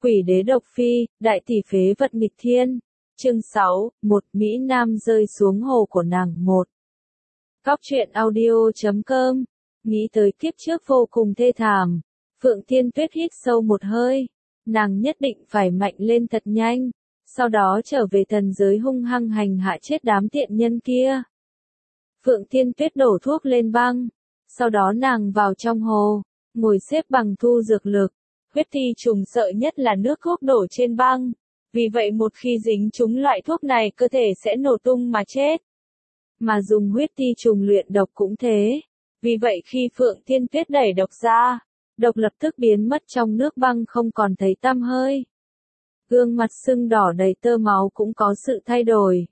Quỷ đế độc phi, đại tỷ phế vật nghịch thiên. Chương 6, một Mỹ Nam rơi xuống hồ của nàng. 1. Góc truyện audio.com. Nghĩ tới kiếp trước vô cùng thê thảm, Phượng Thiên Tuyết hít sâu một hơi. Nàng nhất định phải mạnh lên thật nhanh, sau đó trở về thần giới hung hăng hành hạ chết đám tiện nhân kia. Phượng Thiên Tuyết đổ thuốc lên băng, sau đó nàng vào trong hồ, ngồi xếp bằng thu dược lực. Huyết thi trùng sợ nhất là nước thuốc đổ trên băng, vì vậy một khi dính trúng loại thuốc này cơ thể sẽ nổ tung mà chết. Mà dùng huyết thi trùng luyện độc cũng thế, vì vậy khi Phượng Thiên Tuyết đẩy độc ra, độc lập tức biến mất trong nước băng không còn thấy tăm hơi. Gương mặt sưng đỏ đầy tơ máu cũng có sự thay đổi.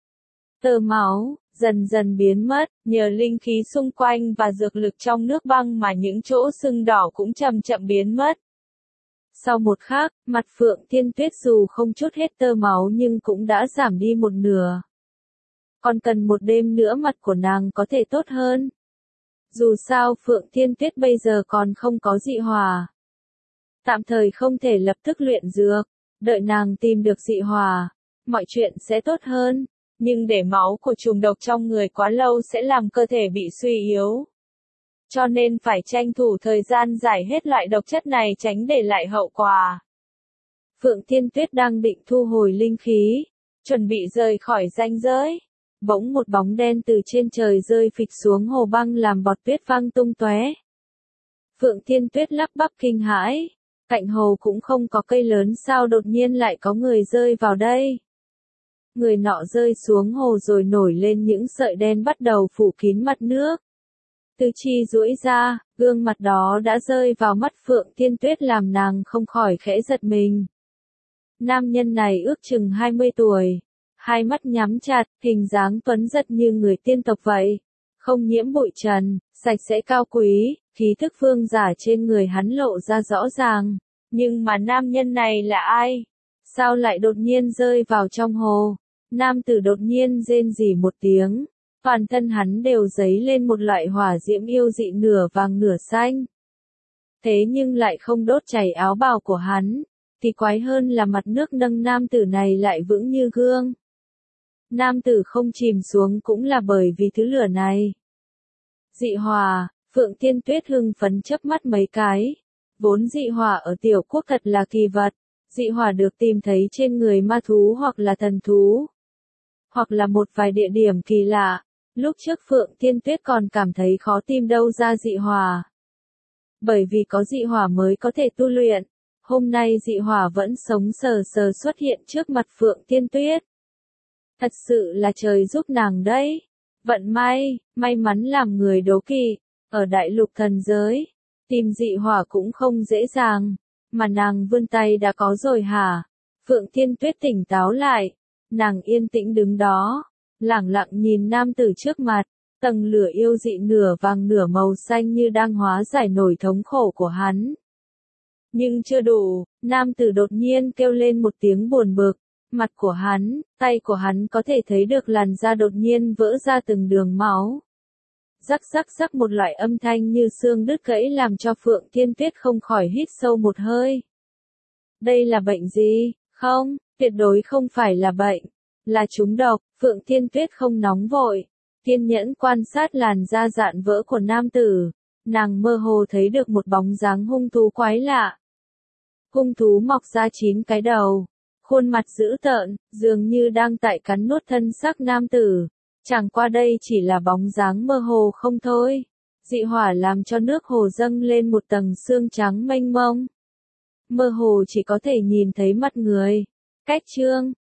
Tơ máu dần dần biến mất, nhờ linh khí xung quanh và dược lực trong nước băng mà những chỗ sưng đỏ cũng chậm chậm biến mất. Sau một khắc, mặt Phượng Thiên Tuyết dù không chút hết tơ máu nhưng cũng đã giảm đi một nửa. Còn cần một đêm nữa mặt của nàng có thể tốt hơn. Dù sao Phượng Thiên Tuyết bây giờ còn không có dị hỏa. Tạm thời không thể lập tức luyện dược, đợi nàng tìm được dị hỏa, mọi chuyện sẽ tốt hơn. Nhưng để máu của trùng độc trong người quá lâu sẽ làm cơ thể bị suy yếu. Cho nên phải tranh thủ thời gian giải hết loại độc chất này tránh để lại hậu quả. Phượng Thiên Tuyết đang định thu hồi linh khí, chuẩn bị rời khỏi ranh giới. Bỗng một bóng đen từ trên trời rơi phịch xuống hồ băng làm bọt tuyết văng tung tóe. Phượng Thiên Tuyết lắp bắp kinh hãi, cạnh hồ cũng không có cây lớn sao đột nhiên lại có người rơi vào đây. Người nọ rơi xuống hồ rồi nổi lên những sợi đen bắt đầu phủ kín mặt nước. Tứ chi duỗi ra, gương mặt đó đã rơi vào mắt Phượng Thiên Tuyết làm nàng không khỏi khẽ giật mình. Nam nhân này ước chừng 20 tuổi, hai mắt nhắm chặt, hình dáng tuấn giật như người tiên tộc vậy, không nhiễm bụi trần, sạch sẽ cao quý, khí thức vương giả trên người hắn lộ ra rõ ràng. Nhưng mà nam nhân này là ai? Sao lại đột nhiên rơi vào trong hồ? Nam tử đột nhiên rên rỉ một tiếng. Toàn thân hắn đều dấy lên một loại hỏa diễm yêu dị nửa vàng nửa xanh. Thế nhưng lại không đốt cháy áo bào của hắn, thì quái hơn là mặt nước nâng nam tử này lại vững như gương. Nam tử không chìm xuống cũng là bởi vì thứ lửa này. Dị hỏa, Phượng Thiên Tuyết hưng phấn chớp mắt mấy cái. Vốn dị hỏa ở tiểu quốc thật là kỳ vật, dị hỏa được tìm thấy trên người ma thú hoặc là thần thú, hoặc là một vài địa điểm kỳ lạ. Lúc trước Phượng Thiên Tuyết còn cảm thấy khó tìm đâu ra dị hỏa. Bởi vì có dị hỏa mới có thể tu luyện. Hôm nay dị hỏa vẫn sống sờ sờ xuất hiện trước mặt Phượng Thiên Tuyết. Thật sự là trời giúp nàng đấy. Vận may mắn làm người đố kỵ. Ở đại lục thần giới, tìm dị hỏa cũng không dễ dàng. Mà nàng vươn tay đã có rồi hả? Phượng Thiên Tuyết tỉnh táo lại. Nàng yên tĩnh đứng đó, lẳng lặng nhìn nam tử trước mặt, tầng lửa yêu dị nửa vàng nửa màu xanh như đang hóa giải nỗi thống khổ của hắn. Nhưng chưa đủ, nam tử đột nhiên kêu lên một tiếng buồn bực, mặt của hắn, tay của hắn có thể thấy được làn da đột nhiên vỡ ra từng đường máu. Rắc rắc rắc một loại âm thanh như xương đứt gãy làm cho Phượng Thiên Tuyết không khỏi hít sâu một hơi. Đây là bệnh gì? Không, tuyệt đối không phải là bệnh. Là trúng độc. Phượng Thiên Tuyết không nóng vội, kiên nhẫn quan sát làn da rạn vỡ của nam tử. Nàng mơ hồ thấy được một bóng dáng hung thú quái lạ. Hung thú mọc ra 9 cái đầu, khuôn mặt dữ tợn, dường như đang tại cắn nuốt thân xác nam tử. Chẳng qua đây chỉ là bóng dáng mơ hồ không thôi. Dị hỏa làm cho nước hồ dâng lên một tầng sương trắng mênh mông. Mơ hồ chỉ có thể nhìn thấy mặt người. Cách chương